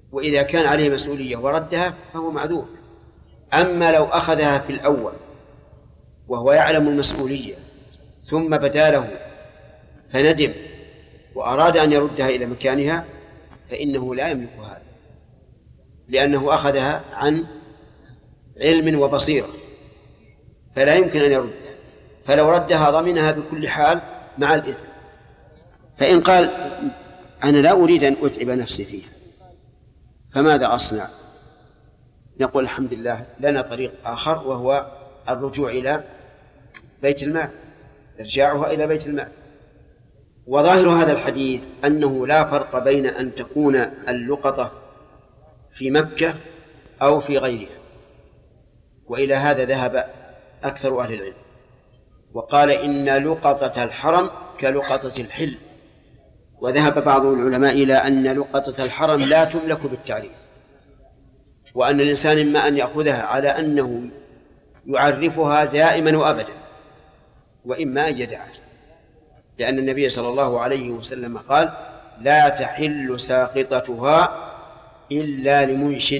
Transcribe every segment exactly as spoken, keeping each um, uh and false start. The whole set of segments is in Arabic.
وإذا كان عليه مسؤولية وردها فهو معذور. أما لو أخذها في الأول وهو يعلم المسؤولية ثم بدا له فندم وأراد أن يردها إلى مكانها فإنه لا يملك هذا، لأنه أخذها عن علم وبصيرة فلا يمكن أن يردها، فلو ردها ضمنها بكل حال مع الإثم. فإن قال أنا لا أريد أن أتعب نفسي فيها فماذا أصنع؟ نقول الحمد لله لنا طريق آخر وهو الرجوع إلى بيت المال، إرجاعها إلى بيت المال. وظاهر هذا الحديث أنه لا فرق بين أن تكون اللقطة في مكة أو في غيرها، وإلى هذا ذهب أكثر أهل العلم وقال إن لقطة الحرم كلقطة الحل. وذهب بعض العلماء إلى أن لقطة الحرم لا تملك بالتعريف، وأن الإنسان إما أن يأخذها على أنه يعرفها دائما وأبدا وإما أن يدعها، لأن النبي صلى الله عليه وسلم قال لا تحل ساقطتها إلا لمنشد،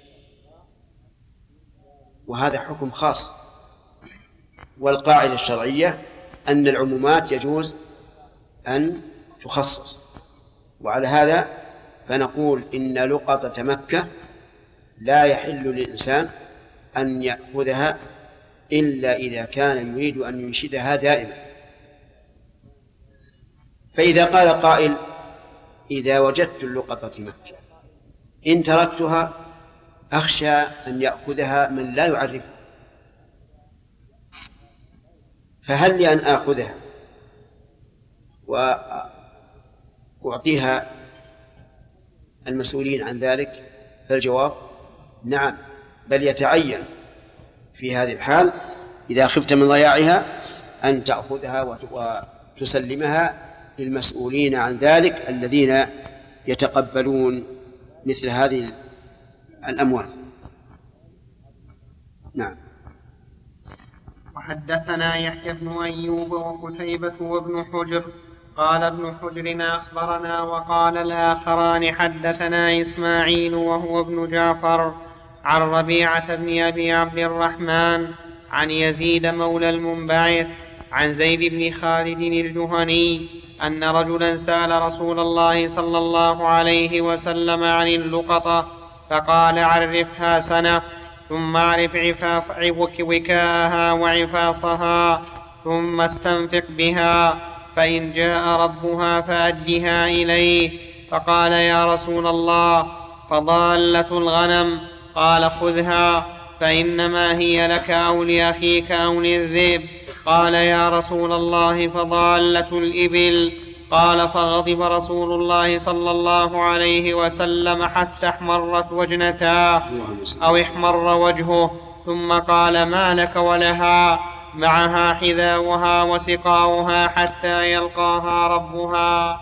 وهذا حكم خاص. والقاعدة الشرعية أن العمومات يجوز أن تخصص، وعلى هذا فنقول إن لقطة مكة لا يحل للإنسان أن يأخذها إلا إذا كان يريد أن ينشدها دائما. فإذا قال قائل إذا وجدت اللقطة في مكة إن تركتها أخشى أن يأخذها من لا يعرفها، فهل لي أن آخذها وأعطيها المسؤولين عن ذلك؟ فالجواب نعم، بل يتعين في هذه الحال إذا خفت من ضياعها أن تأخذها وتسلمها للمسؤولين عن ذلك الذين يتقبلون مثل هذه الأموال. نعم. وحدثنا يحيى بن أيوب وقتيبة وابن حجر قال ابن حجر أخبرنا وقال الآخران حدثنا إسماعيل وهو ابن جعفر عن ربيعة بن أبي عبد الرحمن عن يزيد مولى المنبعث عن زيد بن خالد الجهني أن رجلا سأل رسول الله صلى الله عليه وسلم عن اللقطة فقال عرفها سنة ثم اعرف عفاف وكاءها وعفاصها ثم استنفق بها، فإن جاء ربها فأدها إليه. فقال يا رسول الله فضالة الغنم؟ قال خذها فإنما هي لك أو لأخيك أو للذئب. قال يا رسول الله فضالة الإبل؟ قال فغضب رسول الله صلى الله عليه وسلم حتى احمرت وجنتاه أو احمر وجهه، ثم قال ما لك ولها؟ معها حذاؤها وسقاؤها حتى يلقاها ربها.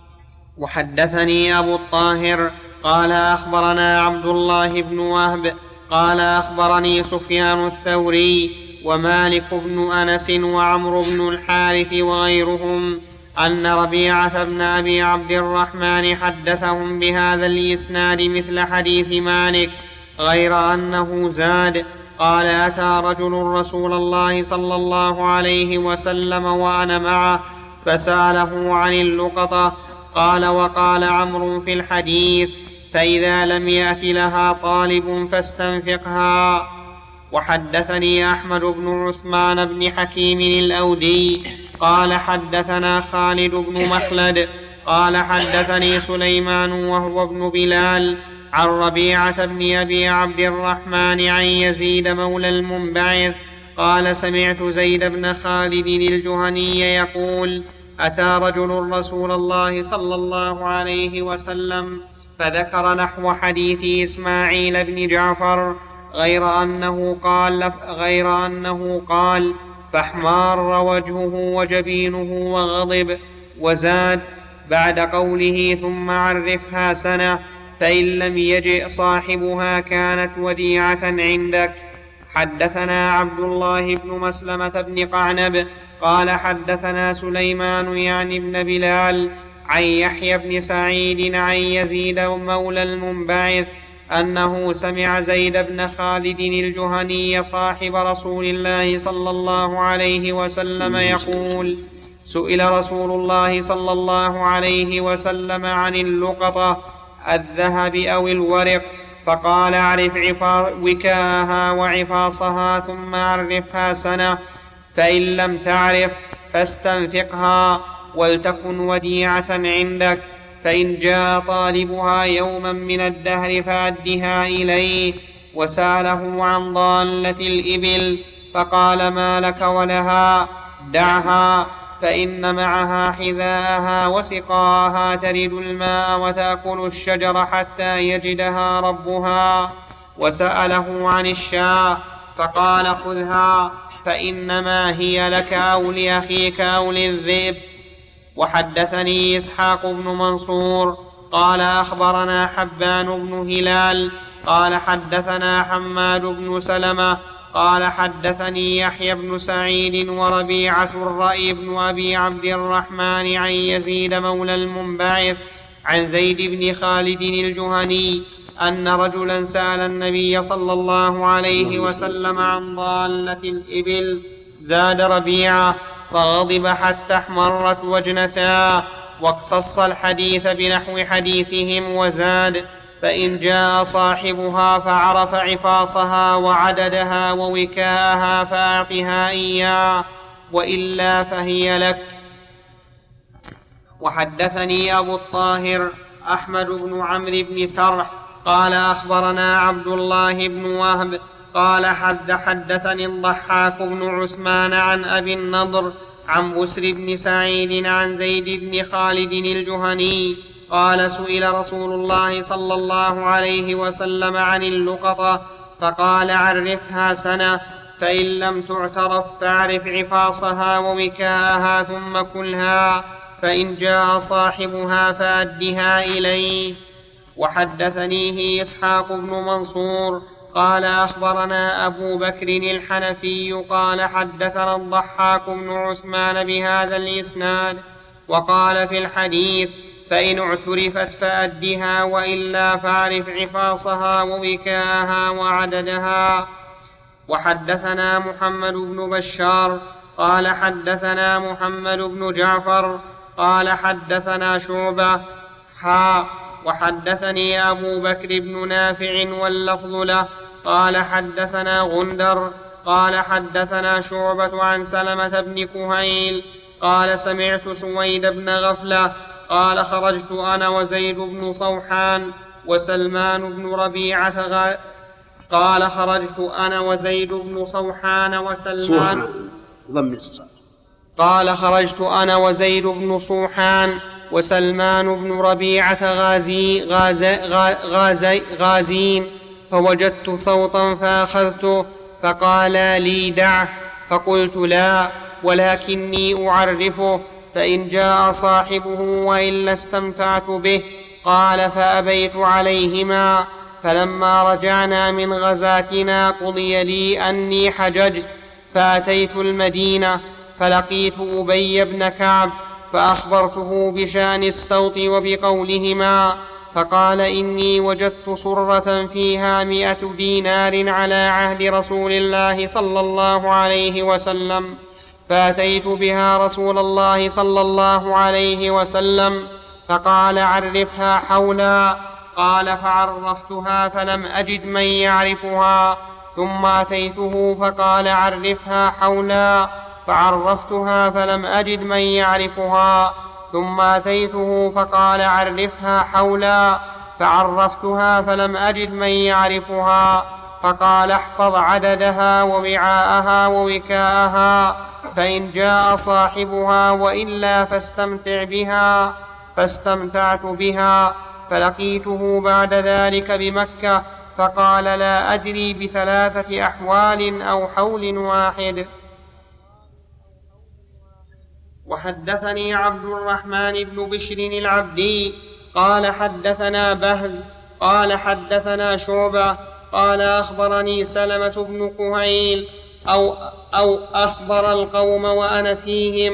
وحدثني أبو الطاهر قال أخبرنا عبد الله بن وهب قال أخبرني سفيان الثوري ومالك بن أنس وعمرو بن الحارث وغيرهم أن ربيعة بن أبي عبد الرحمن حدثهم بهذا الإسناد مثل حديث مالك، غير أنه زاد قال أتى رجل رسول الله صلى الله عليه وسلم وأنا معه فسأله عن اللقطة، قال وقال عمرو في الحديث فإذا لم يأت لها طالب فاستنفقها. وحدثني أحمد بن عثمان بن حكيم الأودي قال حدثنا خالد بن مخلد قال حدثني سليمان وهو ابن بلال عن ربيعة بن أبي عبد الرحمن عن يزيد مولى المنبعث قال سمعت زيد بن خالد الجهني يقول أتى رجل رسول الله صلى الله عليه وسلم فذكر نحو حديث إسماعيل بن جعفر، غير أنه قال, غير أنه قال فاحمار وجهه وجبينه وغضب، وزاد بعد قوله ثم عرفها سنة فإن لم يجئ صاحبها كانت وديعة عندك. حدثنا عبد الله بن مسلمة بن قعنب قال حدثنا سليمان يعني بن بلال عن يحيى بن سعيد عن يزيد مولى المنبعث أنه سمع زيد بن خالد الجهني صاحب رسول الله صلى الله عليه وسلم يقول: سئل رسول الله صلى الله عليه وسلم عن اللقطة الذهب أو الورق، فقال: اعرف وكاءها وعفاصها ثم عرفها سنة، فإن لم تعرف فاستنفقها ولتكن وديعة عندك، فإن جاء طالبها يوما من الدهر فأدها إليه. وسأله عن ضالة الإبل فقال: ما لك ولها؟ دعها، فإن معها حذاءها وسقاها ترد الماء وتأكل الشجر حتى يجدها ربها. وسأله عن الشاة فقال: خذها، فإنما هي لك أو لأخيك أو للذئب. وحدثني إسحاق بن منصور قال: أخبرنا حبان بن هلال قال: حدثنا حماد بن سلمة قال: حدثني يحيى بن سعيد وربيعة الرأي بن أبي عبد الرحمن عن يزيد مولى المنبعث عن زيد بن خالد الجهني أن رجلا سأل النبي صلى الله عليه وسلم عن ضالة الإبل، زاد ربيعة فغضب حتى احمرت وجنتاه، واقتص الحديث بنحو حديثهم وزاد: فإن جاء صاحبها فعرف عفاصها وعددها ووكاءها فأعطها إياه، وإلا فهي لك. وحدثني أبو الطاهر أحمد بن عمرو بن سرح قال: أخبرنا عبد الله بن وهب قال: حد حدثني الضحاك بن عثمان عن أبي النضر عن بسر بن سعيد عن زيد بن خالد الجهني قال: سئل رسول الله صلى الله عليه وسلم عن اللقطة فقال: عرفها سنة، فإن لم تعترف فاعرف عفاصها ووكاءها ثم كلها، فإن جاء صاحبها فأدها إليه. وحدثنيه إسحاق بن منصور قال: أخبرنا أبو بكر الحنفي قال: حدثنا الضحاك بن عثمان بهذا الإسناد، وقال في الحديث: فإن اعترفت فأدها، وإلا فاعرف عفاصها ووكاءها وعددها. وحدثنا محمد بن بشار قال: حدثنا محمد بن جعفر قال: حدثنا شعبة حا وحدثني أبو بكر بن نافع واللفظ له قال: حدثنا غندر قال: حدثنا شعبة عن سلمة بن كهيل قال: سمعت سويد بن غفلة قال: خرجت أنا وزيد بن صوحان وسلمان بن ربيعة غ... قال: خرجت أنا وزيد بن صوحان وسلمان قال: خرجت أنا وزيد بن صوحان وسلمان بن ربيعة غازي غازي غازي غازين، فوجدت صوتا فأخذته، فقال لي: دعه، فقلت: لا، ولكني أعرفه، فإن جاء صاحبه وإلا استمتعت به. قال: فأبيت عليهما. فلما رجعنا من غزاتنا قضي لي أني حججت، فأتيت المدينة فلقيت أبي بن كعب فأخبرته بشأن الصوت وبقولهما، فقال: إني وجدت صرة فيها مئة دينار على عهد رسول الله صلى الله عليه وسلم، فأتيت بها رسول الله صلى الله عليه وسلم، فقال: عرفها حولا. قال: فعرفتها فلم أجد من يعرفها، ثم أتيته فقال: عرفها حولا، فعرفتها فلم أجد من يعرفها، ثم أتيته فقال: عرفها حولا، فعرفتها فلم أجد من يعرفها، فقال: احفظ عددها ووعاءها ووكاءها، فإن جاء صاحبها، وإلا فاستمتع بها. فاستمتعت بها، فلقيته بعد ذلك بمكة، فقال: لا أدري بثلاثة أحوال أو حول واحد. وحدثني عبد الرحمن بن بشر العبدي قال: حدثنا بهز قال: حدثنا شعبة قال: أخبرني سلمة بن كهيل أو, أو أخبر القوم وأنا فيهم،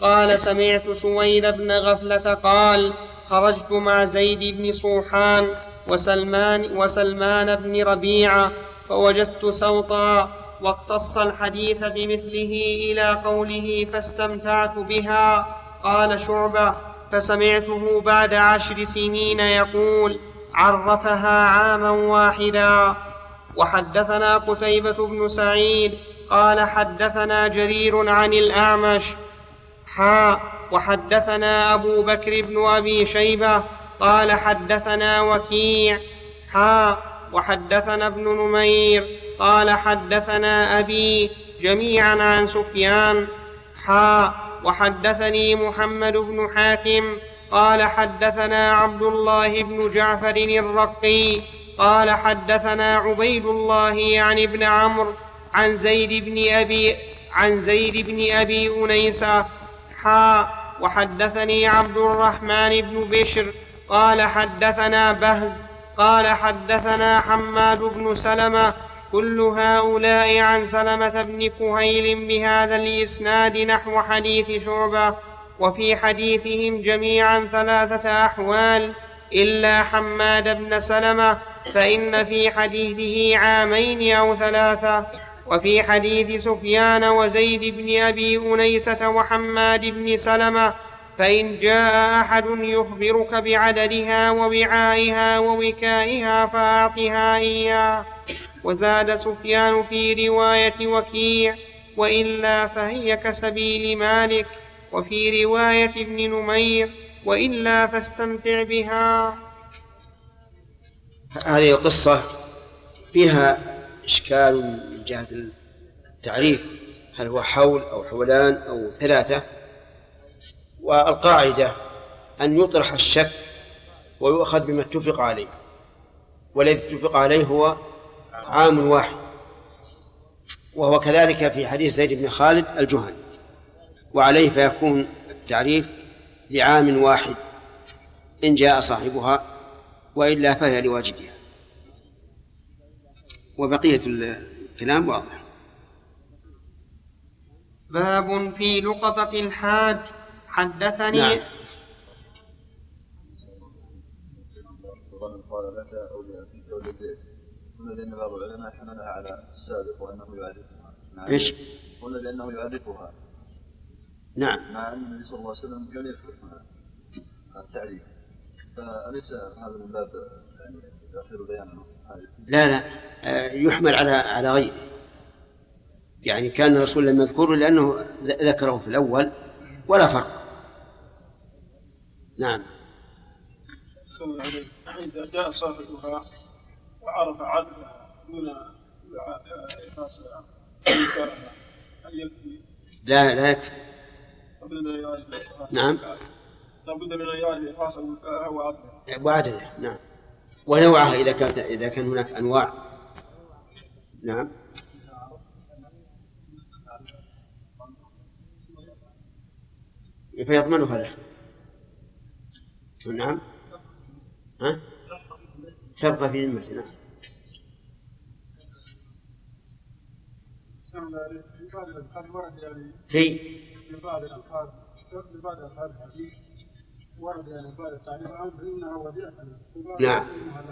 قال سمعت سويد بن غفلة قال خرجت مع زيد بن صوحان وسلمان, وسلمان بن ربيعة فوجدت سوطا واقتص الحديث بمثله إلى قوله فاستمتعت بها. قال شعبة فسمعته بعد عشر سنين يقول عرفها عاما واحدا. وحدثنا قتيبة بن سعيد قال حدثنا جرير عن الأعمش حا وحدثنا أبو بكر بن أبي شيبة قال حدثنا وكيع حا وحدثنا ابن نمير قال حدثنا أبي جميعا عن سفيان حا وحدثني محمد بن حاتم قال حدثنا عبد الله بن جعفر الرقي قال حدثنا عبيد الله يعني ابن عمرو عن زيد بن أبي عن زيد بن أبي أنيسة حا وحدثني عبد الرحمن بن بشر قال حدثنا بهز قال حدثنا حماد بن سلمة كل هؤلاء عن سلمة بن كهيل بهذا الإسناد نحو حديث شعبة. وفي حديثهم جميعا ثلاثة أحوال إلا حماد بن سلمة فإن في حديثه عامين أو ثلاثة. وفي حديث سفيان وزيد بن أبي أنيسة وحماد بن سلمة فإن جاء أحد يخبرك بعددها ووعائها ووكائها فأعطها إياه. وزاد سفيان في رواية وكيع وإلا فهي كسبيل مالك، وفي رواية ابن نمير وإلا فاستمتع بها. هذه القصة فيها إشكال من جهة التعريف، هل هو حول أو حولان أو ثلاثة؟ والقاعدة أن يطرح الشك ويؤخذ بما اتفق عليه، والذي اتفق عليه هو عام واحد، وهو كذلك في حديث زيد بن خالد الجهني، وعليه فيكون التعريف لعام واحد إن جاء صاحبها، وإلا فهي لواجدها. وبقية الكلام واضح. باب في لقطة الحاج. حدثني نعم. قلنا لأن بعض العلماء حملها على السابق وأنه يعرفها. إيش؟ قلنا لأنه يعرفها. نعم. مع أن النبي صلى الله عليه وسلم كان يذكر التعريف، فأليس هذا من باب يعني تأخير بيانه؟ لا لا، يحمل على على غيره، يعني كان الرسول لم يذكره لأنه ذكره في الأول ولا فرق. نعم. إذا جاء صاحبها وعرف عدلها دون إحراسها هل يكفي؟ لا لا يكفي. نعم. لابد من أن يعرف إحراسها وعدلها. وعدلها نعم، ونوعها إذا كانت إذا كان هناك أنواع. نعم. فيضمنها له. نعم. ها؟ تبقى في ذمته. نعم. في في بعض الألفاظ في بعض الألفاظ الحديث ورد يعني بعض التعريف عنه فإنها وديعة. نعم.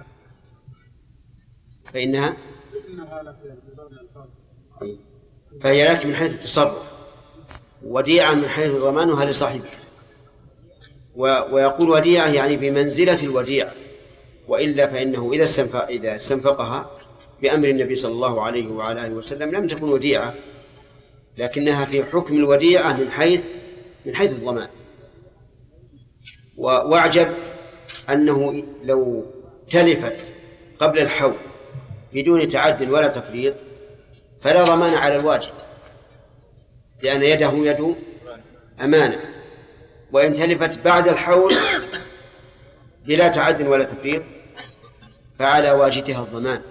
فإنها فإنها لك في بعض الألفاظ. فهي لك من حيث التصرف، وديعة من حيث ضمانها لصاحبها. ويقول وديعة يعني بمنزلة الوديعة، وإلا فإنه إذا استنفق إذا استنفقها بأمر النبي صلى الله عليه وعلى آله وسلم لم تكن وديعة، لكنها في حكم الوديعة من حيث من حيث الضمان. واعجب أنه لو تلفت قبل الحول بدون تعد ولا تفريط فلا ضمان على الواجب، لأن يده يد أمانة. وإن تلفت بعد الحول بلا تعد ولا تفريط فعلى واجدها الضمان.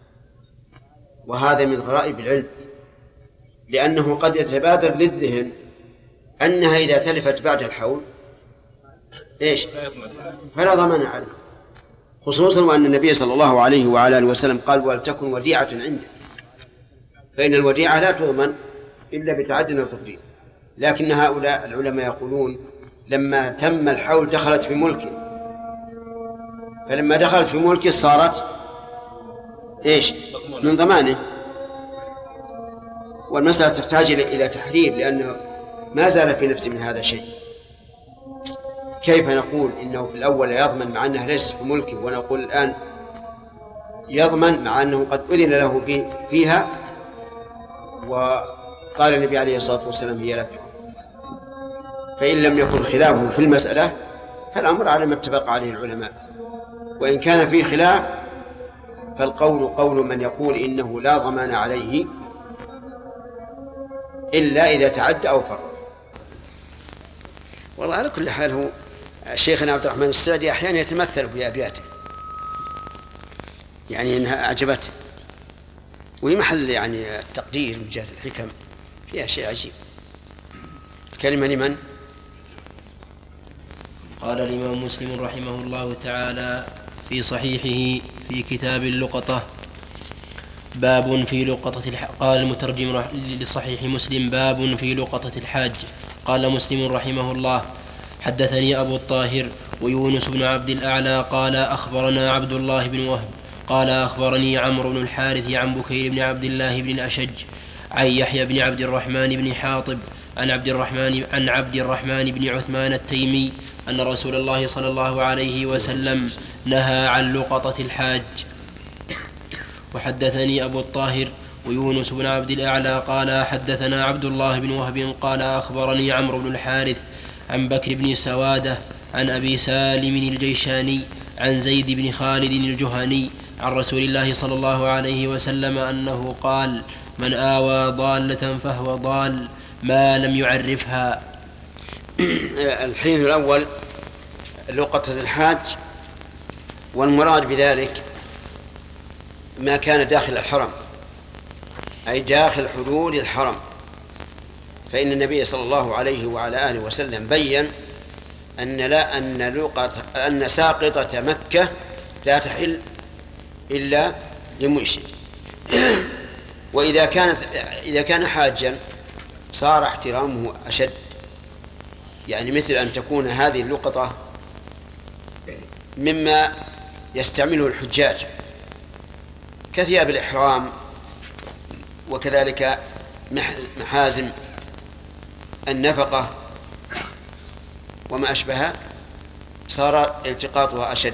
وهذا من غرائب العلم، لأنه قد يتبادر للذهن أنها إذا تلفت بعد الحول إيش؟ فلا ضمان عليه، خصوصا وأن النبي صلى الله عليه وعلى آله وسلم قال ولتكن وديعة عنده، فإن الوديعة لا تضمن إلا بتعد أو تفريط. لكن هؤلاء العلماء يقولون لما تم الحول دخلت في ملكه، فلما دخلت في ملكه صارت إيش؟ من ضمانه. والمسألة تحتاج إلى تحرير، لأنه ما زال في نفسه من هذا شيء. كيف نقول إنه في الأول يضمن مع أنه ليس في ملكه، ونقول الآن يضمن مع أنه قد أذن له فيها وقال النبي عليه الصلاة والسلام هي لك؟ فإن لم يكن خلافه في المسألة فالأمر على ما اتفق عليه العلماء، وإن كان فيه خلاف فالقول قول من يقول إنه لا ضمان عليه إلا إذا تعدى أو فرط. والله على كل حال هو شيخنا عبد الرحمن السعدي أحيانا يتمثل بأبياته، يعني إنها أعجبته، وهي محل يعني التقدير من جهة الحكم، فيها شيء عجيب. الكلمة لمن؟ قال الإمام مسلم رحمه الله تعالى في صحيحه في كتاب اللقطة باب في لقطة الحاج. قال المترجم لصحيح مسلم باب في لقطة الحاج. قال مسلم رحمه الله حدثني أبو الطاهر ويونس بن عبد الأعلى قال أخبرنا عبد الله بن وهب قال أخبرني عمرو بن الحارث عن بكير بن عبد الله بن الأشج عن يحيى بن عبد الرحمن بن حاطب عن عبد الرحمن عن عبد الرحمن بن عثمان التيمي أن رسول الله صلى الله عليه وسلم نهى عن لقطة الحاج. وحدثني أبو الطاهر ويونس بن عبد الأعلى قال حدثنا عبد الله بن وهب قال أخبرني عمرو بن الحارث عن بكر بن سوادة عن أبي سالم الجيشاني عن زيد بن خالد الجهني عن رسول الله صلى الله عليه وسلم أنه قال من آوى ضالة فهو ضال ما لم يعرفها. الحين الأول لقطة الحاج، والمراد بذلك ما كان داخل الحرم أي داخل حدود الحرم، فإن النبي صلى الله عليه وعلى آله وسلم بيّن أن لا أن لقطة أن ساقطة مكة لا تحل إلا لمنشد. وإذا كانت إذا كان حاجا صار احترامه أشد، يعني مثل أن تكون هذه اللقطة مما يستعمله الحجاج كثياب الإحرام، وكذلك محازم النفقة وما أشبه، صار التقاطها أشد.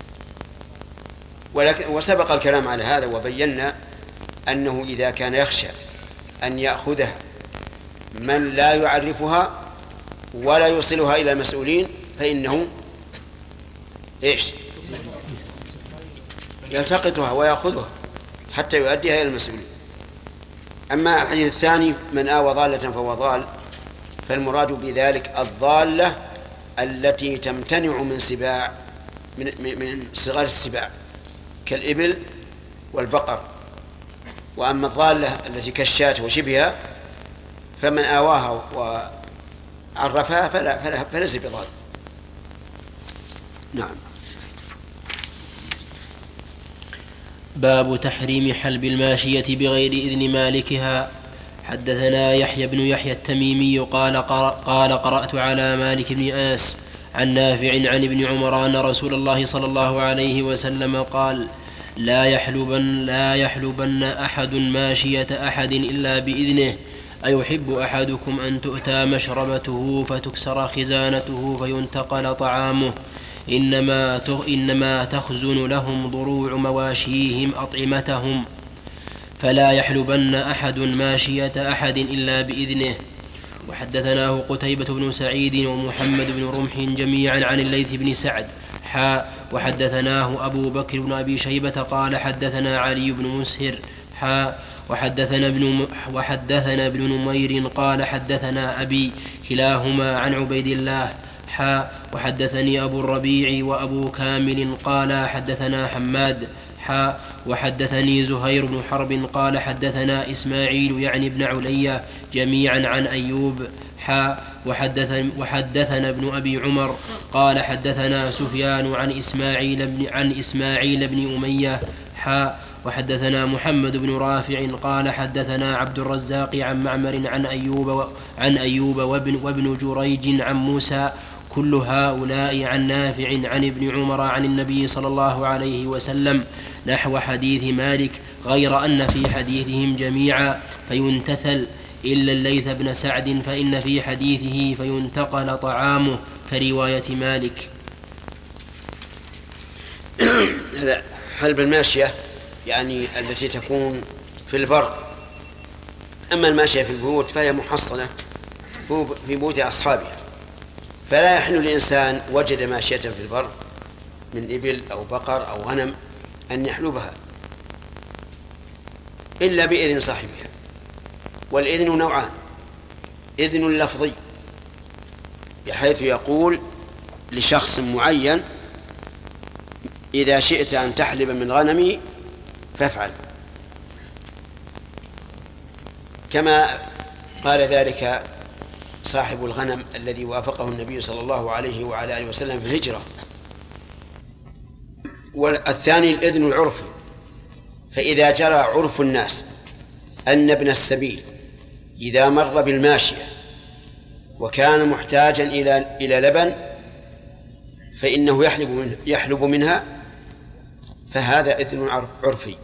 ولكن وسبق الكلام على هذا وبينا أنه إذا كان يخشى أن يأخذها من لا يعرفها ولا يوصلها إلى المسؤولين فإنه إيش يلتقطها ويأخذها حتى يؤديها إلى المسؤولين. أما الحديث الثاني من آوى ضالة فهو ضال، فالمراد بذلك الضالة التي تمتنع من سباع من, من صغار السباع كالإبل والبقر. وأما الضالة التي كالشاة وشبهها فمن آواها وعرفها فلا فلا فليس بضال. نعم. باب تحريم حلب الماشية بغير إذن مالكها. حدثنا يحيى بن يحيى التميمي قال, قرأ قال قرأت على مالك بن أنس عن نافع عن ابن عمر أن رسول الله صلى الله عليه وسلم قال لا يحلبن, لا يحلبن أحد ماشية أحد إلا بإذنه. أيحب أحدكم أن تؤتى مشربته فتكسر خزانته فينتقل طعامه إنما, إنما تخزن لهم ضروع مواشيهم أطعمتهم فلا يحلبن أحد ماشية أحد إلا بإذنه. وحدثناه قتيبة بن سعيد ومحمد بن رمح جميعا عن الليث بن سعد حاء وحدثناه أبو بكر بن أبي شيبة قال حدثنا علي بن مسهر حاء وحدثنا ابن, وحدثنا ابن نمير قال حدثنا أبي كلاهما عن عبيد الله حاء وحدثني أبو الربيع وأبو كامل قال حدثنا حماد حاء وحدثني زهير بن حرب قال حدثنا إسماعيل يعني ابن عليا جميعا عن أيوب حاء وحدثنا, وحدثنا ابن أبي عمر قال حدثنا سفيان عن إسماعيل بن, عن إسماعيل بن أمية حاء وحدثنا محمد بن رافع قال حدثنا عبد الرزاق عن معمر عن أيوب, عن أيوب وابن, وابن جريج عن موسى كل هؤلاء عن نافع عن ابن عمر عن النبي صلى الله عليه وسلم نحو حديث مالك غير أن في حديثهم جميعا فينتثل إلا الليث بن سعد فإن في حديثه فينتقل طعامه كرواية مالك. هذا حلب الماشية يعني التي تكون في البر. أما الماشية في البيوت فهي محصنة في بيوت أصحابها، فلا يحل لإنسان وجد ماشية في البر من إبل أو بقر أو غنم أن يحلبها إلا بإذن صاحبها. والإذن نوعان: إذن لفظي بحيث يقول لشخص معين إذا شئت أن تحلب من غنمي فافعل، كما قال ذلك صاحب الغنم الذي وافقه النبي صلى الله عليه وعلى آله وسلم في الهجرة. والثاني الإذن العرفي، فإذا جرى عرف الناس أن ابن السبيل إذا مر بالماشية وكان محتاجا إلى إلى لبن فإنه يحلب منها, يحلب منها فهذا إذن عرفي.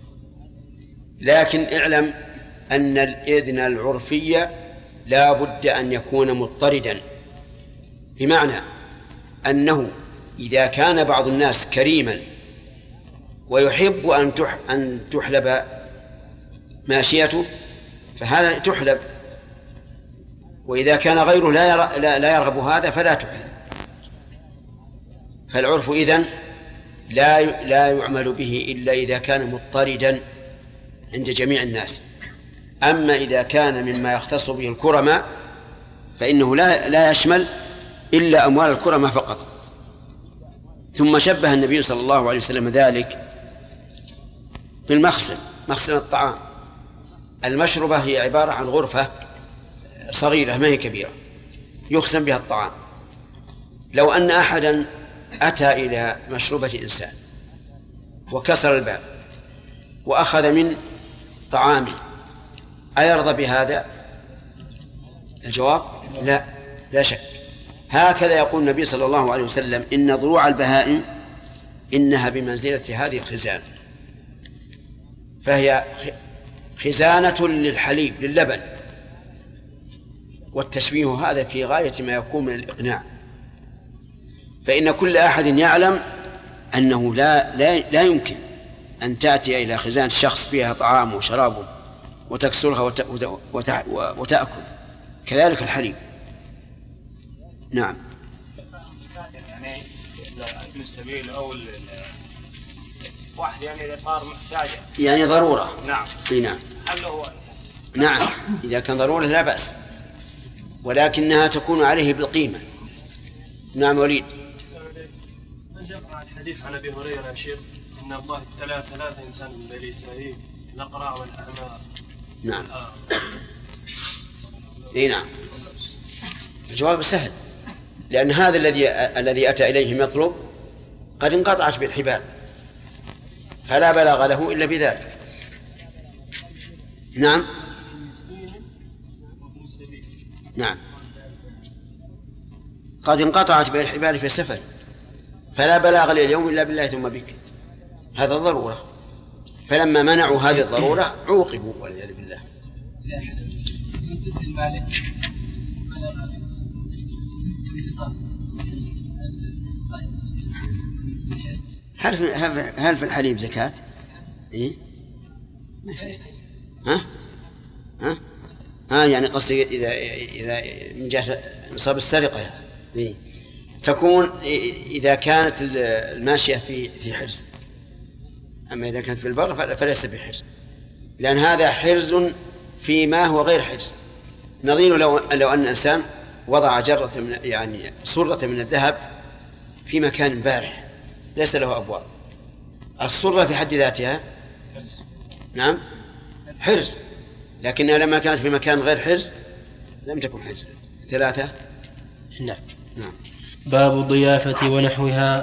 لكن اعلم أن الإذن العرفي لا بد أن يكون مضطردا، بمعنى أنه إذا كان بعض الناس كريما ويحب أن أن تحلب ماشيته فهذا تحلب، وإذا كان غيره لا يرى لا يرغب هذا فلا تحلب. فالعرف إذن لا لا يعمل به إلا إذا كان مضطردا عند جميع الناس. أما إذا كان مما يختص به الكرماء فإنه لا لا يشمل إلا أموال الكرماء فقط. ثم شبه النبي صلى الله عليه وسلم ذلك بالمخزن، مخزن الطعام. المشربة هي عبارة عن غرفة صغيرة ما هي كبيرة يخزن بها الطعام. لو أن أحدا أتى إلى مشربة إنسان وكسر الباب وأخذ من طعامه أيرضى بهذا؟ الجواب لا، لا شك. هكذا يقول النبي صلى الله عليه وسلم: إن ضروع البهائم إنها بمنزلة هذه الخزانة، فهي خزانة للحليب للبن. والتشبيه هذا في غاية ما يكون من الإقناع، فإن كل أحد يعلم أنه لا, لا, لا يمكن أن تأتي إلى خزانة شخص فيها طعام وشراب وتكسرها وت... وت... وتأكل، كذلك الحليب. نعم. يعني ابن السبيل أو واحد يعني إذا صار محتاج يعني ضرورة. نعم. نعم. هل هو نعم إذا كان ضرورة لا بأس، ولكنها تكون عليه بالقيمة. نعم وليد. الحديث عن أبي هريرة يا شيخ إن الله ابتلى ثلاثة إنسان من بني إسرائيل، الأقرع والأعمى. نعم. إيه نعم. الجواب سهل، لأن هذا الذي الذي أتى إليه يطلب قد انقطعت بالحبال فلا بلاغ له إلا بذلك. نعم. نعم. قد انقطعت بالحبال في سفر فلا بلاغ اليوم إلا بالله ثم بك، هذا ضرورة. فلما منعوا هذه الضرورة عوقبوا والعياذ بالله. هل في هل في الحليب زكاة؟ إيه؟ ها؟ ها؟ ها يعني قصدي إذا إذا من جهة نصاب السرقة إيه؟ تكون إذا كانت الماشية في في حرز، أما إذا كانت في البر فليس بحرز، لأن هذا حرز فيما هو غير حرز. نظير لو لو أن إنسان وضع جرة من يعني صرة من الذهب في مكان بارح ليس له أبواب، الصرة في حد ذاتها نعم حرز، لكنها لما كانت في مكان غير حرز لم تكن حرز. ثلاثة. نعم. نعم. باب الضيافة ونحوها.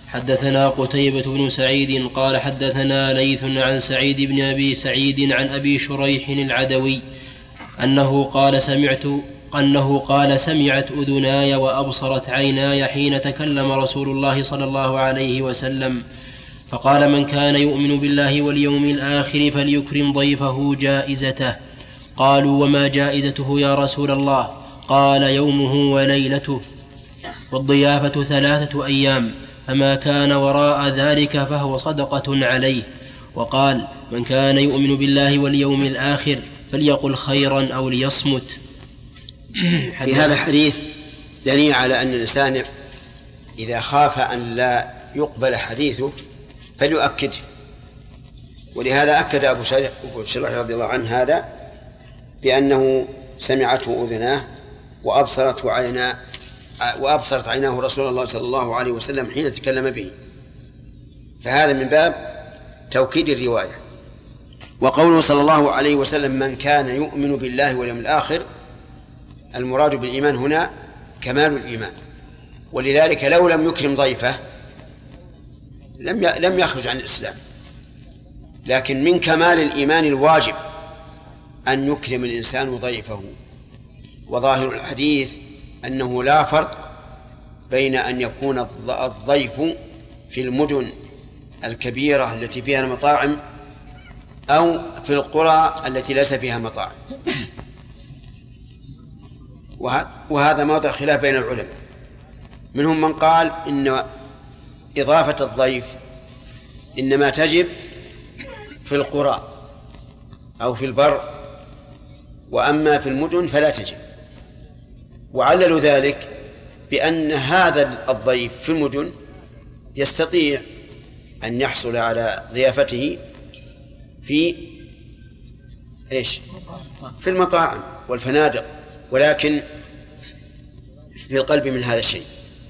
حدثنا قتيبة بن سعيد قال حدثنا ليث عن سعيد بن أبي سعيد عن أبي شريح العدوي أنه قال سمعت أنه قال سمعت أذناي وأبصرت عيناي حين تكلم رسول الله صلى الله عليه وسلم فقال من كان يؤمن بالله واليوم الآخر فليكرم ضيفه جائزته. قالوا وما جائزته يا رسول الله؟ قال يومه وليلته والضيافة ثلاثة أيام فما كان وراء ذلك فهو صدقة عليه. وقال من كان يؤمن بالله واليوم الآخر فليقل خيرا أو ليصمت. في هذا الحديث دليل على أن الإنسان إذا خاف أن لا يقبل حديثه فليؤكده، ولهذا أكد أبو شريح رضي الله عنه هذا بأنه سمعته أذناه وأبصرته عيناه وأبصرت عيناه رسول الله صلى الله عليه وسلم حين تكلم به، فهذا من باب توكيد الرواية. وقوله صلى الله عليه وسلم من كان يؤمن بالله واليوم الآخر، المراد بالإيمان هنا كمال الإيمان، ولذلك لو لم يكرم ضيفه لم لم يخرج عن الإسلام، لكن من كمال الإيمان الواجب أن يكرم الإنسان ضيفه. وظاهر الحديث أنه لا فرق بين أن يكون الضيف في المدن الكبيرة التي فيها المطاعم أو في القرى التي ليس فيها مطاعم، وهذا موضع خلاف بين العلماء. منهم من قال إن إضافة الضيف إنما تجب في القرى أو في البر، وأما في المدن فلا تجب، وعللوا ذلك بأن هذا الضيف في المدن يستطيع أن يحصل على ضيافته في إيش؟ في المطاعم والفنادق، ولكن في القلب من هذا الشيء،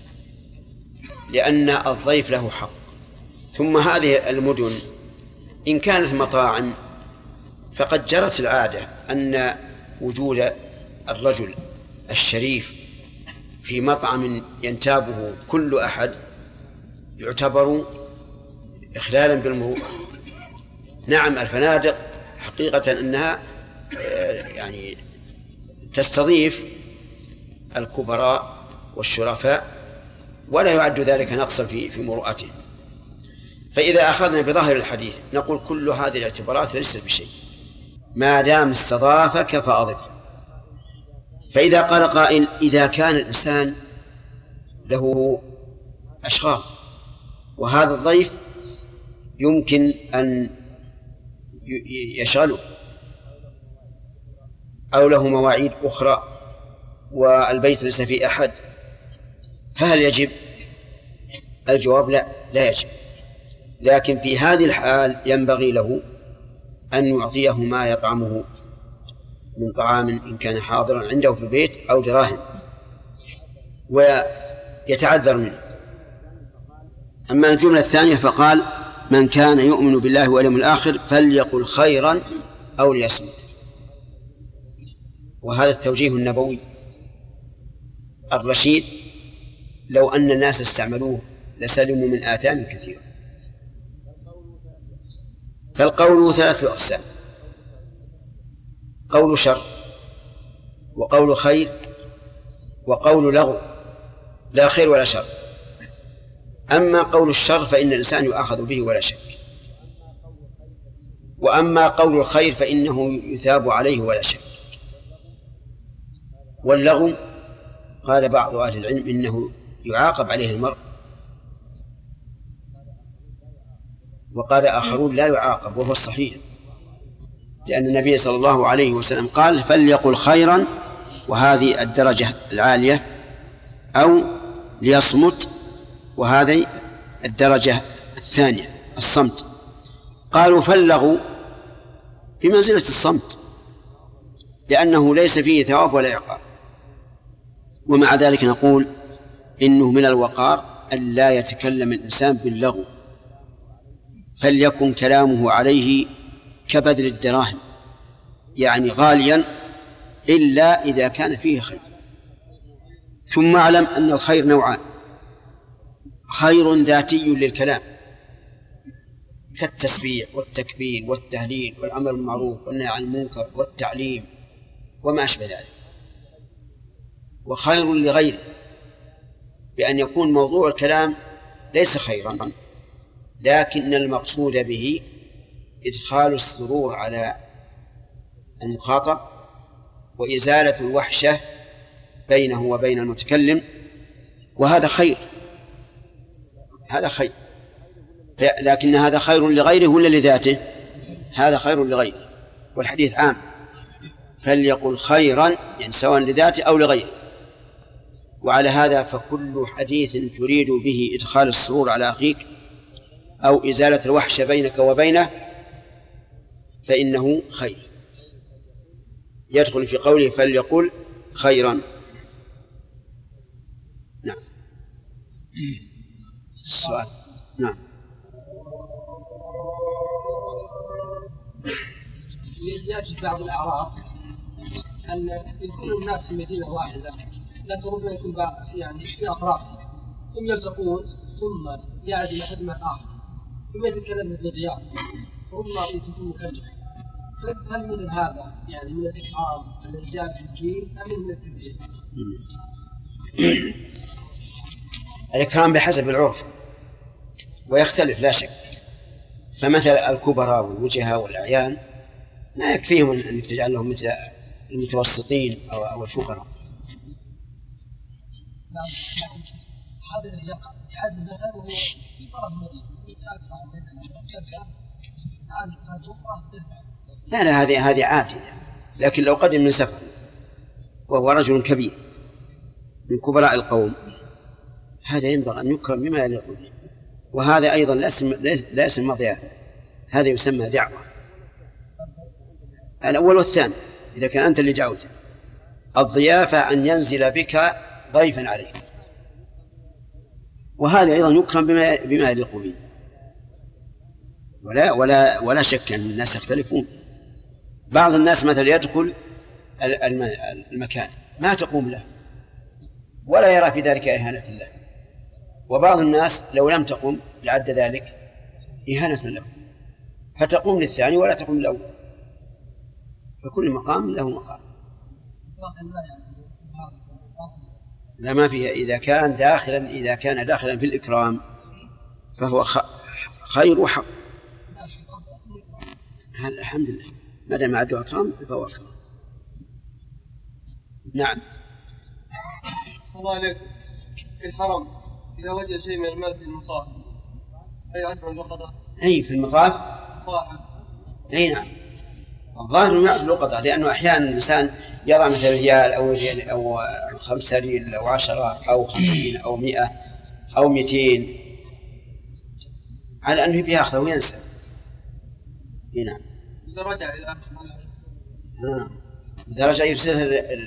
لأن الضيف له حق. ثم هذه المدن إن كانت مطاعم فقد جرت العادة أن وجود الرجل الشريف في مطعم ينتابه كل أحد يعتبر إخلالا بالمروءة. نعم الفنادق حقيقة أنها يعني تستضيف الكبراء والشرفاء ولا يعد ذلك نقصا في في مروءتهم. فإذا أخذنا بظاهر الحديث نقول كل هذه الاعتبارات ليست بشيء ما دام استضافك فأضف. فإذا قال قائل إذا كان الإنسان له أشغال وهذا الضيف يمكن أن يشغله أو له مواعيد أخرى والبيت ليس فيه أحد، فهل يجب؟ الجواب لا، لا يجب. لكن في هذه الحال ينبغي له أن يعطيه ما يطعمه من طعام إن كان حاضرا عنده في البيت أو دراهم ويتعذر منه. أما الجملة الثانية فقال من كان يؤمن بالله واليوم الآخر فليقل خيرا أو ليصمت، وهذا التوجيه النبوي الرشيد لو أن الناس استعملوه لسلموا من آثام كثيرة. فالقول ثلاثة أقسام: قول شر وقول خير وقول لغو لا خير ولا شر. أما قول الشر فإن الإنسان يؤاخذ به ولا شك، وأما قول الخير فإنه يثاب عليه ولا شك. واللغو قال بعض أهل العلم إنه يعاقب عليه المرء، وقال آخرون لا يعاقب، وهو الصحيح، لأن النبي صلى الله عليه وسلم قال فليقل خيرا، وهذه الدرجة العالية، أو ليصمت، وهذه الدرجة الثانية الصمت. قالوا فاللغو بمنزلة الصمت لأنه ليس فيه ثواب ولا عقاب، ومع ذلك نقول إنه من الوقار أن لا يتكلم الإنسان باللغو، فليكن كلامه عليه كبذل الدراهم، يعني غاليا إلا إذا كان فيه خير. ثم اعلم أن الخير نوعان: خير ذاتي للكلام كالتسبيح والتكبير والتهليل والأمر بالمعروف والنهي عن المنكر والتعليم وما أشبه ذلك، وخير لغيره بأن يكون موضوع الكلام ليس خيرا، لكن المقصود به إدخال السرور على المخاطب وإزالة الوحشة بينه وبين المتكلم، وهذا خير، هذا خير، لكن هذا خير لغيره ولا لذاته؟ هذا خير لغيره، والحديث عام، فليقل خيرا يعني سواء لذاته أو لغيره. وعلى هذا فكل حديث تريد به إدخال السرور على أخيك أو إزالة الوحشة بينك وبينه فإنه خير، يدخل في قوله فليقل خيرا. نعم. السؤال. نعم. يأتي بعض الأعراب أن يكون الناس في مدينة واحدة لكن ربما يكون يعني في أطراف ثم يلتقون ثم يعد أحدهما الآخر ثم يتكلم بالضياء ربما يكون مكلف، هل من هذا يعني من الإكرام الذي جاء به الدين أم من التبعيد؟ الإكرام بحسب العرف ويختلف لا شك، فمثل الكبراء والوجهاء والأعيان ما يكفيهم أن تجعل لهم مثل المتوسطين أو الفقراء. هذا اللي يقع يعزل مثلا وهو في طرف المدينة أقصى يرجع لا لا هذه هذه عادية، لكن لو قدم من سفر وهو رجل كبير من كبراء القوم هذا ينبغي أن يكرم بما يليق به، وهذا أيضا لا يسمى ضيافة، هذا يسمى دعوة. الأول والثاني إذا كان أنت اللي دعوته، الضيافة أن ينزل بك ضيفا عليه، وهذا أيضا يكرم بما بما يليق به، ولا ولا ولا شك أن الناس يختلفون. بعض الناس مثلا يدخل المكان ما تقوم له ولا يرى في ذلك إهانة له، وبعض الناس لو لم تقم لعد ذلك إهانة له فتقوم للثاني ولا تقوم للأول، فكل مقام له مقام. لا ما فيها، إذا كان داخلا إذا كان داخلا في الإكرام فهو خير وحق. هذا الحمد لله ما دام عدوا أكرام فهو أكرم. نعم. صلى الله عليكم. في الحرم إذا وجد شيء من المال في المصاحف أي عدوا اللقطة؟ أي في المطاف صاحب. أي نعم. الظاهر أنه يعد اللقطة، لأنه أحيانا الإنسان يضع مثل ريال أو ريال أو خمسة ريال أو عشرة أو خمسين أو مئة أو مئتين على أنه يبي يأخذه وينسى. نعم. إذا رجع إلى آه. إذا رجع يرسلها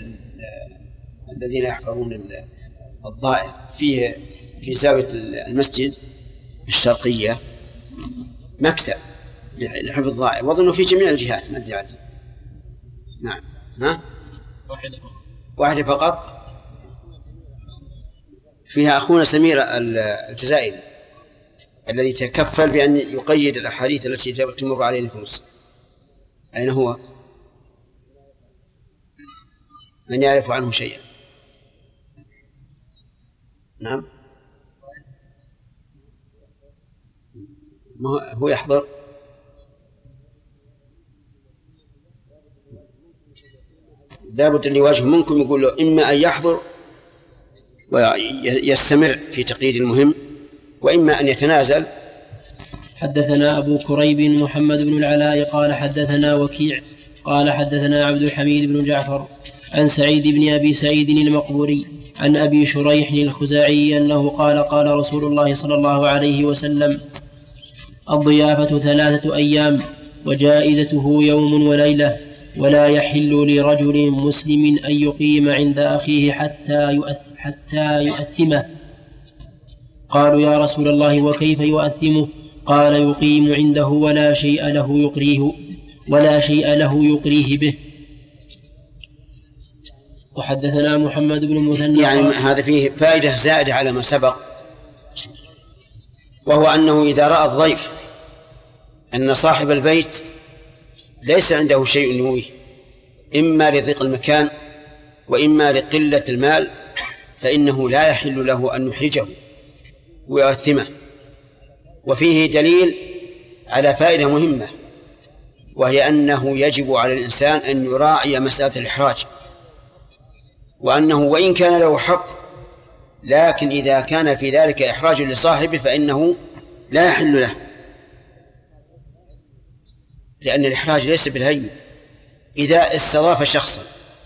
الذين يحفرون الضائع فيه في زاوية المسجد الشرقية مكتب لحفظ الضائع، وأظنه في جميع الجهات ما أدري عاد. نعم. ها؟ واحدة فقط. واحدة فقط. فيها أخونا سمير الجزائري الذي تكفل بأن يقيد الأحاديث التي تمر علينا في مصر. أين هو؟ من يعرف عنه شيئا؟ نعم. هو يحضر. لابد اللي يواجه منكم يقول له إما أن يحضر ويستمر في تقييد المهم، وإما أن يتنازل. حدثنا أبو كريب محمد بن العلاء قال حدثنا وكيع قال حدثنا عبد الحميد بن جعفر عن سعيد بن أبي سعيد المقبوري عن أبي شريح الخزاعي أنه قال قال رسول الله صلى الله عليه وسلم: الضيافة ثلاثة أيام وجائزته يوم وليلة، ولا يحل لرجل مسلم أن يقيم عند أخيه حتى يؤث حتى يؤثمه. قالوا يا رسول الله وكيف يؤثمه؟ قال يقيم عنده ولا شيء له يقريه ولا شيء له يقريه به. وحدثنا محمد بن المثنى يعني هذا فيه فائدة زائدة على ما سبق، وهو أنه إذا رأى الضيف أن صاحب البيت ليس عنده شيء ينويه إما لضيق المكان وإما لقلة المال، فإنه لا يحل له أن يحرجه ويؤثمه. وفيه دليل على فائدة مهمة، وهي أنه يجب على الإنسان أن يراعي مسألة الإحراج، وأنه وإن كان له حق لكن إذا كان في ذلك إحراج لصاحبه فإنه لا يحل له، لأن الإحراج ليس بالهين. إذا استضاف شخصا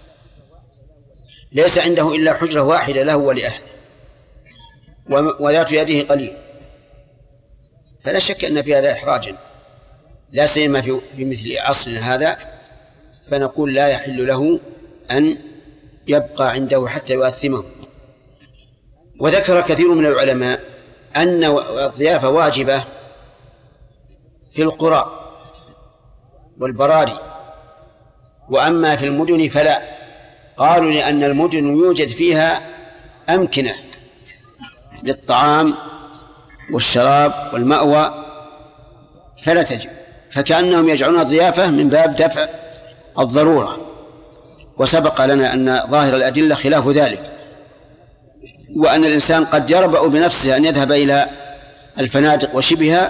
ليس عنده إلا حجرة واحدة له ولأهله وذات يده قليل، فلا شك أن في هذا إحراجا، لا سيما في مثل عصرنا هذا، فنقول لا يحل له أن يبقى عنده حتى يؤثمه. وذكر كثير من العلماء أن الضيافة واجبة في القرى والبراري، وأما في المدن فلا. قالوا لأن المدن يوجد فيها أمكنة للطعام والشراب والمأوى فلا تجب، فكأنهم يجعلون الضيافة من باب دفع الضرورة، وسبق لنا أن ظاهر الأدلة خلاف ذلك، وأن الإنسان قد يربأ بنفسه أن يذهب إلى الفنادق وشبهها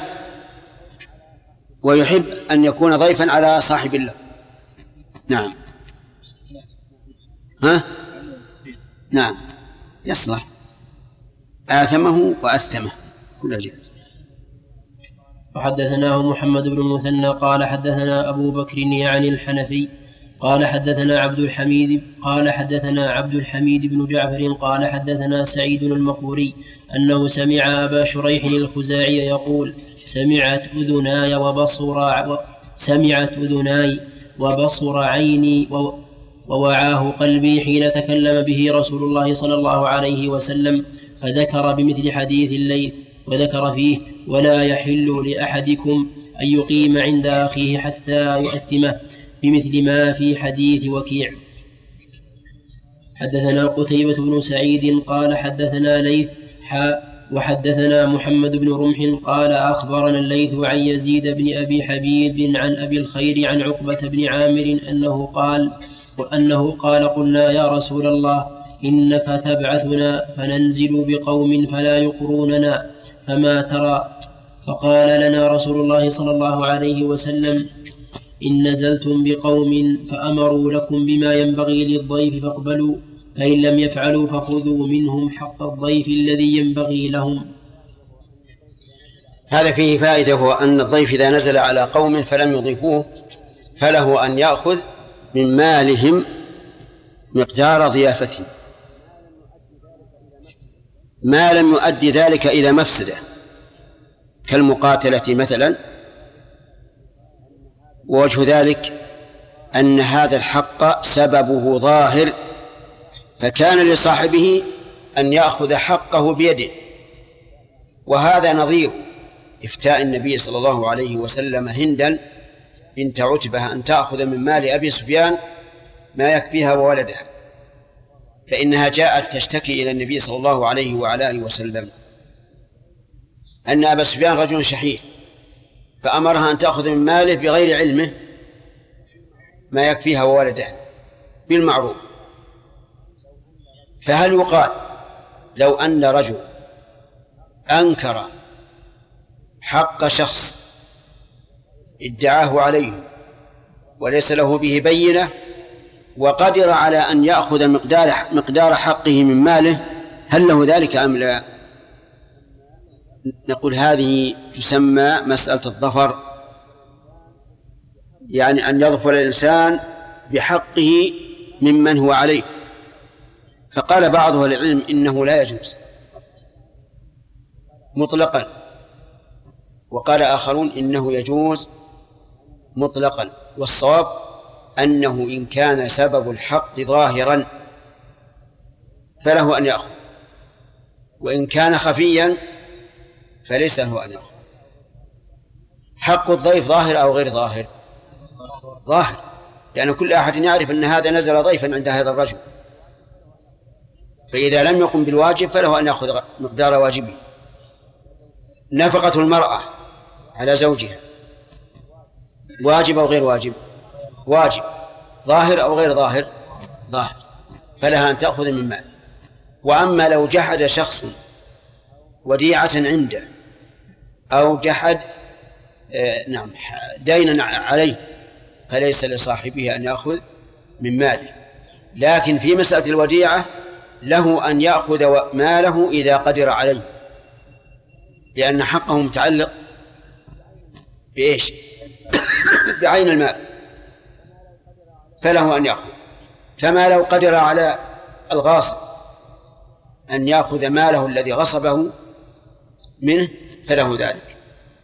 ويحب أن يكون ضيفا على صاحب الله. نعم. ها؟ نعم يصلح، آثمه وأثمه كل جائز. وحدثناه محمد بن المثنى قال حدثنا أبو بكر يعني الحنفي قال حدثنا عبد الحميد قال حدثنا عبد الحميد بن جعفر قال حدثنا سعيد المقبوري أنه سمع أبا شريح الخزاعي يقول سمعت أذناي وبصر سمعت أذناي وبصر عيني ووعاه قلبي حين تكلم به رسول الله صلى الله عليه وسلم، فذكر بمثل حديث الليث وذكر فيه ولا يحل لأحدكم أن يقيم عند أخيه حتى يؤثمه بمثل ما في حديث وكيع. حدثنا قتيبة بن سعيد قال حدثنا ليث حاء وحدثنا محمد بن رمح قال أخبرنا الليث عن يزيد بن أبي حبيب عن أبي الخير عن عقبة بن عامر أنه قال وأنه قال قلنا يا رسول الله إنك تبعثنا فننزل بقوم فلا يقروننا فما ترى؟ فقال لنا رسول الله صلى الله عليه وسلم إن نزلتم بقوم فأمروا لكم بما ينبغي للضيف فاقبلوا، فإن لم يفعلوا فخذوا منهم حق الضيف الذي ينبغي لهم. هذا فيه فائدة، هو أن الضيف إذا نزل على قوم فلم يضيفوه فله أن يأخذ من مالهم مقدار ضيافتهم ما لم يؤدي ذلك إلى مفسدة كالمقاتلة مثلا. ووجه ذلك أن هذا الحق سببه ظاهر، فكان لصاحبه أن يأخذ حقه بيده، وهذا نظير إفتاء النبي صلى الله عليه وسلم هندا بنت عتبة أن تأخذ من مال أبي سفيان ما يكفيها وولدها، فإنها جاءت تشتكي إلى النبي صلى الله عليه وعلى آله وسلم أن أبا سفيان رجل شحيح، فأمرها أن تأخذ من ماله بغير علمه ما يكفيها وولدها بالمعروف. فهل يقال لو أن رجل أنكر حق شخص ادعاه عليه وليس له به بينة وقدر على أن يأخذ مقدار مقدار حقه من ماله، هل له ذلك أم لا؟ نقول هذه تسمى مسألة الظفر، يعني أن يظفر الإنسان بحقه ممن هو عليه. فقال بعض أهل العلم إنه لا يجوز مطلقا، وقال آخرون إنه يجوز مطلقا، والصواب أنه إن كان سبب الحق ظاهرا فله أن يأخذ، وإن كان خفيا فليس له أن يأخذ. حق الضيف ظاهر أو غير ظاهر؟ ظاهر، لأن كل أحد يعرف أن هذا نزل ضيفا عند هذا الرجل، فإذا لم يقم بالواجب فله أن يأخذ مقدار واجبه. نفقة المرأة على زوجها واجب أو غير واجب؟ واجب. ظاهر أو غير ظاهر؟ ظاهر، فلها أن تأخذ من ماله. وأما لو جحد شخص وديعة عنده أو جحد آه نعم دينا عليه فليس لصاحبه أن يأخذ من ماله. لكن في مسألة الوديعة له أن يأخذ ماله إذا قدر عليه، لأن حقه متعلق بإيش؟ بعين المال، فله أن يأخذ. كما لو قدر على الغاصب أن يأخذ ماله الذي غصبه منه فله ذلك.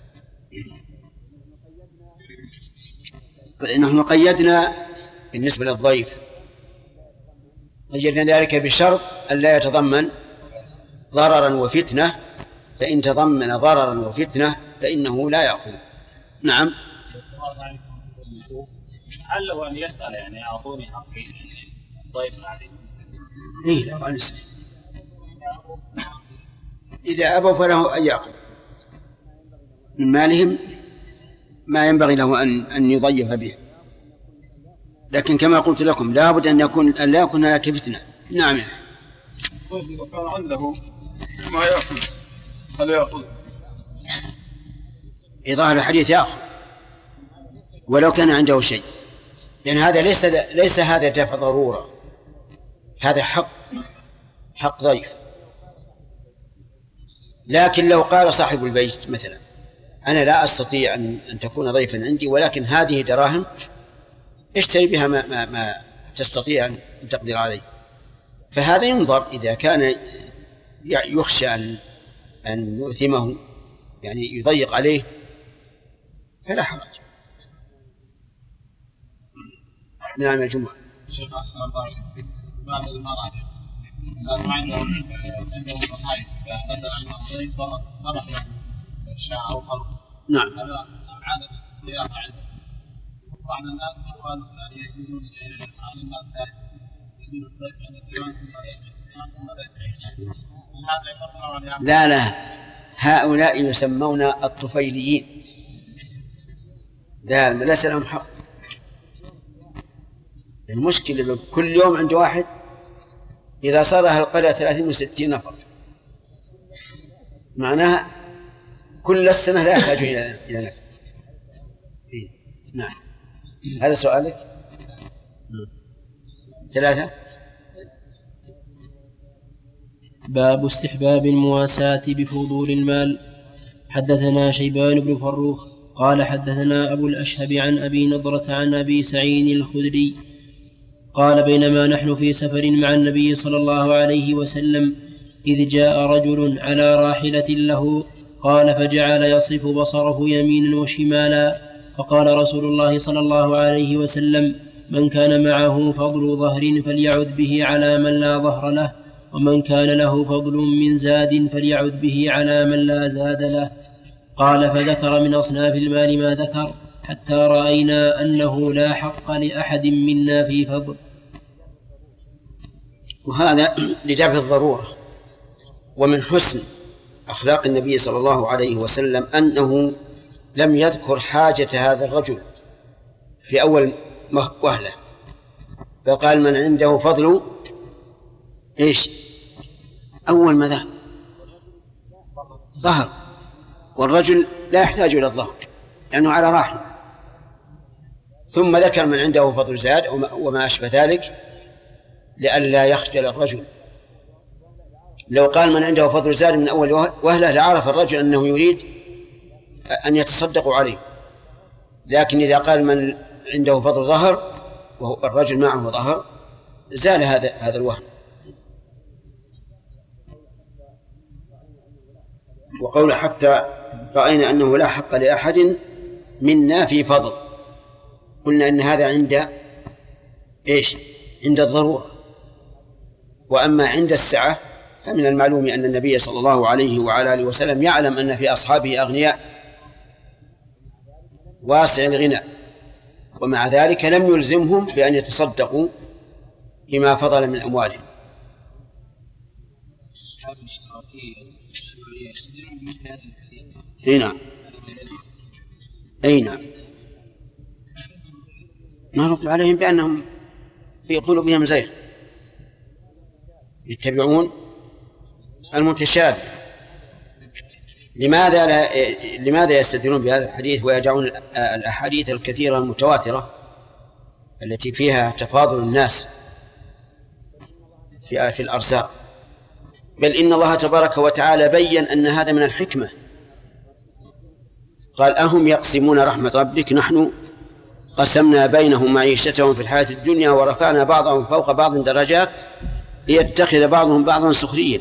نحن قيدنا بالنسبة للضيف قيدنا ذلك بشرط أن لا يتضمن ضررا وفتنة، فإن تضمن ضررا وفتنة فإنه لا يأخذ. نعم. هل له أن يسأل يعني أعطوني حقي ضيف علي؟ إيه له أن يسأل، إذا أبوا فله أن يأخذ من مالهم ما ينبغي له أن أن يضيف به، لكن كما قلت لكم لا بد أن يكون أن لا يكون هناك فتنة. نعم. طيب إذا كان عنده ما يأخذ هل يأخذ؟ إظهار الحديث يأخذ ولو كان عنده شيء، لأن هذا ليس ليس هذا دفع ضرورة، هذا حق حق ضيف. لكن لو قال صاحب البيت مثلا أنا لا أستطيع أن أن تكون ضيفا عندي، ولكن هذه دراهم اشتري بها ما, ما, ما تستطيع أن تقدر عليه، فهذا ينظر إذا كان يخشى أن أن يؤثمه يعني يضيق عليه فلا حرج. نعم. الجمعة شيخ أحسن الله عليك، بعض المرأة الناس ما عندهم عندهم رحايا فنزل عنهم ضيف فرح له الشاء أو خلق. نعم. هذا عادة ضيافة عنده. بعض الناس أخوان يعني يجوزون على الناس ذلك يجوزون الضيف عند الديوان ثم لا لا هؤلاء يسمون الطفيليين، لا ليس لهم حق. المشكلة كل يوم عند واحد، إذا صار أهل القرية ثلاثين وستين نفر معناها كل السنة لا يحتاج إلى إلى نفر. نعم. هذا سؤالك. ثلاثة. باب استحباب المواساة بفضول المال. حدثنا شيبان بن فروخ قال حدثنا أبو الأشهب عن أبي نضرة عن أبي سعيد الخدري قال بينما نحن في سفر مع النبي صلى الله عليه وسلم إذ جاء رجل على راحلة له قال فجعل يصرف بصره يمينا وشمالا، فقال رسول الله صلى الله عليه وسلم من كان معه فضل ظهر فليعد به على من لا ظهر له، ومن كان له فضل من زاد فليعد به على من لا زاد له. قال فذكر من أصناف المال ما ذكر حتى رأينا أنه لا حق لأحد منا في فضل. وهذا لدفع الضرورة. ومن حسن أخلاق النبي صلى الله عليه وسلم أنه لم يذكر حاجة هذا الرجل في أول وهلة، بل قال من عنده فضل إيش أول ماذا ظهر، والرجل لا يحتاج إلى الظهر لأنه على راحل، ثم ذكر من عنده فضل زاد وما أشبه ذلك لئلا يخجل الرجل. لو قال من عنده فضل زاد من أول وهلة لعرف الرجل أنه يريد أن يتصدقوا عليه، لكن إذا قال من عنده فضل ظهر والرجل معه ظهر زال هذا هذا الوهن. وقول حتى رأينا أنه لا حق لأحد منا في فضل، قلنا أن هذا عند إيش عند الضرورة. وأما عند السعة فمن المعلوم أن النبي صلى الله عليه وعلى آله وسلم يعلم أن في أصحابه أغنياء واسع الغنى، ومع ذلك لم يلزمهم بأن يتصدقوا بما فضل من أموالهم. اي نعم اي نعم نرد عليهم بأنهم في قلوبهم زيغ يتبعون المتشابه. لماذا لا لماذا يستدلون بهذا الحديث ويجعلون الأحاديث الكثيرة المتواترة التي فيها تفاضل الناس في في الأرزاق؟ بل إن الله تبارك وتعالى بين أن هذا من الحكمة. قال أهم يقسمون رحمة ربك نحن قسمنا بينهم معيشتهم في الحياة الدنيا ورفعنا بعضهم فوق بعض درجات ليتخذ بعضهم بعضا سخريا.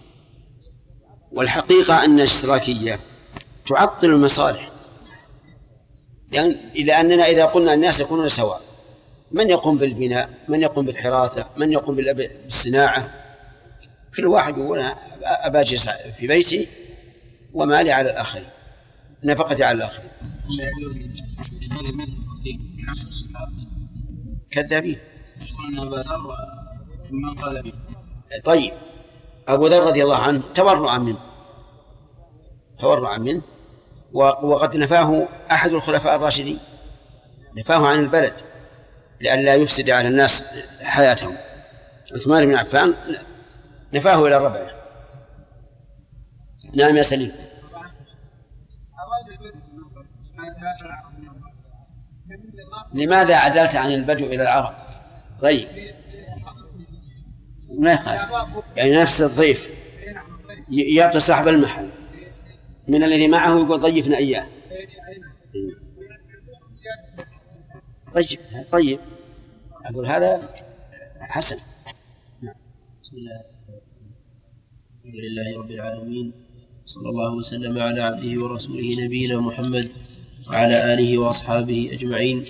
والحقيقة أن الاشتراكية تعطل المصالح، لأن لأننا إذا قلنا الناس يكونون سواء، من يقوم بالبناء، من يقوم بالحراثة، من يقوم بالصناعة، كل واحد يقول أباجي في بيتي ومالي على الآخرين، نفقتي على الآخرين. كذابين. طيب أبو ذر رضي الله عنه تورعا منه تورعا منه وقد نفاه أحد الخلفاء الراشدين، نفاه عن البلد لئلا يفسد على الناس حياتهم. عثمان بن عفان نفاه إلى الربع. نعم يا سليم. لماذا عدلت عن البدو إلى العرب؟ طيب ما يخالف، يعني نفس الضيف يعطي صاحب المحل من الذي معه يقول ضيفنا إياه. طيب طيب أقول هذا حسن. نعم. بسم الله الحمد لله رب العالمين، صلى الله وسلم على عبده ورسوله نبينا محمد وعلى آله وأصحابه أجمعين.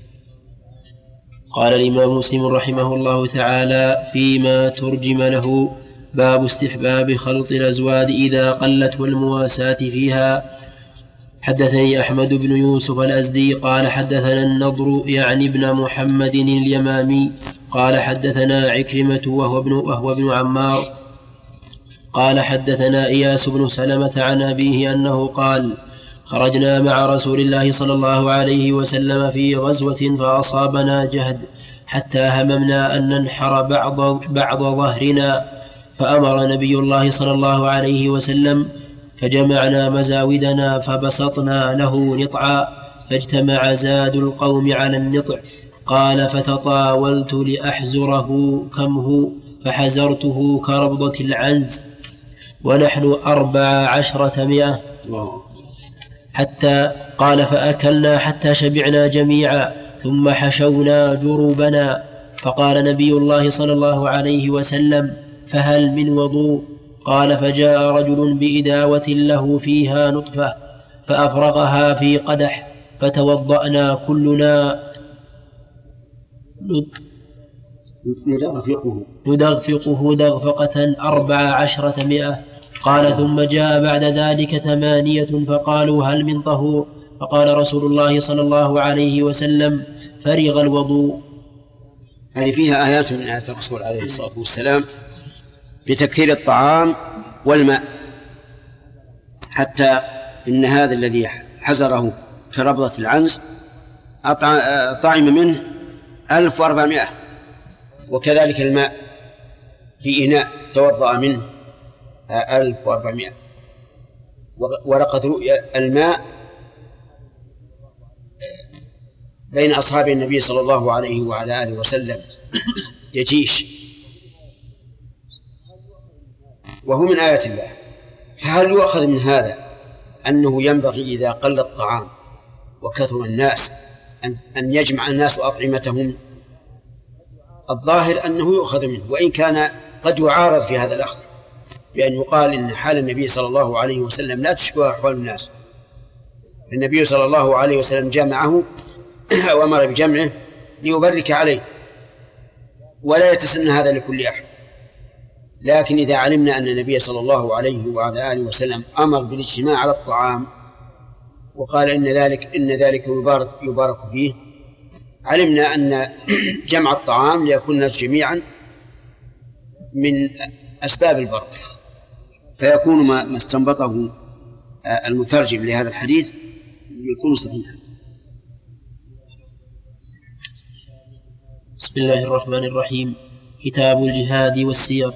قال الإمام مسلم رحمه الله تعالى فيما ترجم له: باب استحباب خلط الأزواج إذا قلت والمواساة فيها. حدثني أحمد بن يوسف الأزدي قال حدثنا النضر يعني ابن محمد اليمامي قال حدثنا عكرمة وهو ابن, وهو ابن عمار قال حدثنا إياس بن سلمة عن أبيه أنه قال: خرجنا مع رسول الله صلى الله عليه وسلم في غزوة فأصابنا جهد حتى هممنا أن ننحر بعض, بعض ظهرنا، فأمر نبي الله صلى الله عليه وسلم فجمعنا مزاودنا فبسطنا له نطعا فاجتمع زاد القوم على النطع. قال: فتطاولت لأحزره كمه فحزرته كربضة العنز ونحن أربع عشرة مئة. حتى قال: فأكلنا حتى شبعنا جميعا ثم حشونا جروبنا. فقال نبي الله صلى الله عليه وسلم: فهل من وضوء؟ قال: فجاء رجل بإداوة له فيها نطفة فأفرغها في قدح فتوضأنا كلنا ندغفقه ندغفقه دغفقة أربع عشرة مئة. قال: ثم جاء بعد ذلك ثمانية فقالوا: هل من طهور؟ فقال رسول الله صلى الله عليه وسلم: فرغ الوضوء. هذه فيها آيات من آيات الرسول عليه الصلاة والسلام بتكثير الطعام والماء، حتى إن هذا الذي حزره كربضة العنز طعم منه ألف وأربعمائة، وكذلك الماء في إناء توضأ منه ألف وأربعمائة. ولقد رؤي الماء بين أصحاب النبي صلى الله عليه وعلى آله وسلم يجيش، وهو من آيات الله. فهل يؤخذ من هذا أنه ينبغي إذا قل الطعام وكثر الناس أن يجمع الناس أطعمتهم؟ الظاهر أنه يؤخذ منه، وإن كان قد يعارض في هذا الأخذ بأن يقال إن حال النبي صلى الله عليه وسلم لا تشبه أحوال الناس. النبي صلى الله عليه وسلم جمعه وأمر بجمعه ليبرك عليه، ولا يتسنى هذا لكل أحد. لكن إذا علمنا أن النبي صلى الله عليه وعلى آله وسلم أمر بالاجتماع على الطعام وقال إن ذلك إن ذلك يبارك يبارك فيه، علمنا أن جمع الطعام ليكون الناس جميعا من أسباب البركة، فيكون ما استنبطه المترجم لهذا الحديث يكون صحيحا. بسم الله الرحمن الرحيم. كتاب الجهاد والسير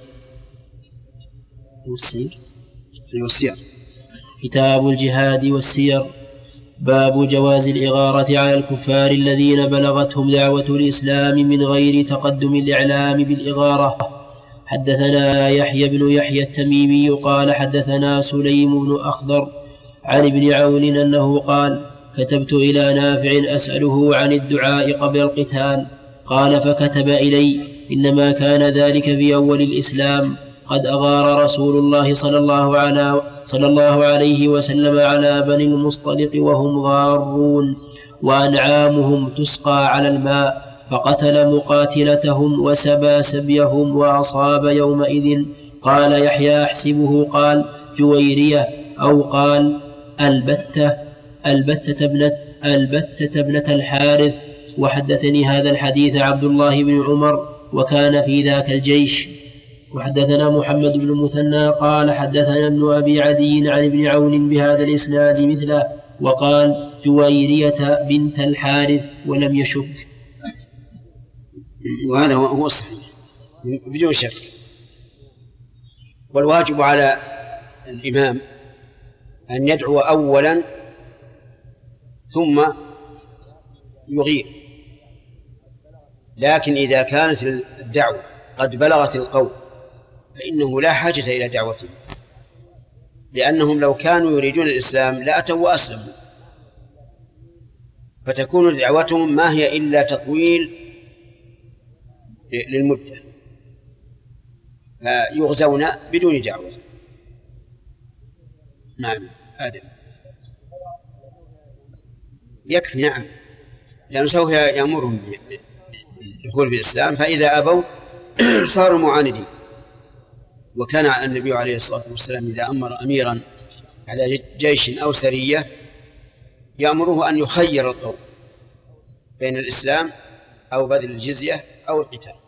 والسير والسير كتاب الجهاد والسير. باب جواز الإغارة على الكفار الذين بلغتهم دعوة الإسلام من غير تقدم الإعلام بالإغارة. حدثنا يحيى بن يحيى التميمي قال حدثنا سليم بن أخضر عن ابن عون أنه قال كتبت إلى نافع أسأله عن الدعاء قبل القتال، قال فكتب إلي إنما كان ذلك في أول الإسلام، قد أغار رسول الله صلى الله, على صلى الله عليه وسلم على بني المصطلق وهم غارون وأنعامهم تسقى على الماء، فقتل مقاتلتهم وسبى سبيهم وأصاب يومئذ. قال يحيى أحسبه قال جويرية أو قال البتة البتة ابنة, البتة ابنة الحارث. وحدثني هذا الحديث عبد الله بن عمر وكان في ذاك الجيش. وحدثنا محمد بن المثنى قال حدثنا ابن أبي عدي عن ابن عون بهذا الإسناد مثله وقال جويرية بنت الحارث ولم يشك. وهذا هو الصحيح بدون شك. والواجب على الإمام أن يدعو أولا ثم يغير، لكن إذا كانت الدعوة قد بلغت القوم فإنه لا حاجة إلى دعوتهم، لأنهم لو كانوا يريدون الإسلام لأتوا وأسلموا، فتكون دعوتهم ما هي إلا تطويل للمدة، فيغزون بدون دعوة. نعم آدم يكفي. نعم، لأنه سوف يأمرهم بالدخول في الإسلام، فإذا أبوا صاروا معاندين. وكان النبي عليه الصلاة والسلام إذا أمر أميرا على جيش أو سرية يأمره أن يخير القوم بين الإسلام أو بذل الجزية أو القتال.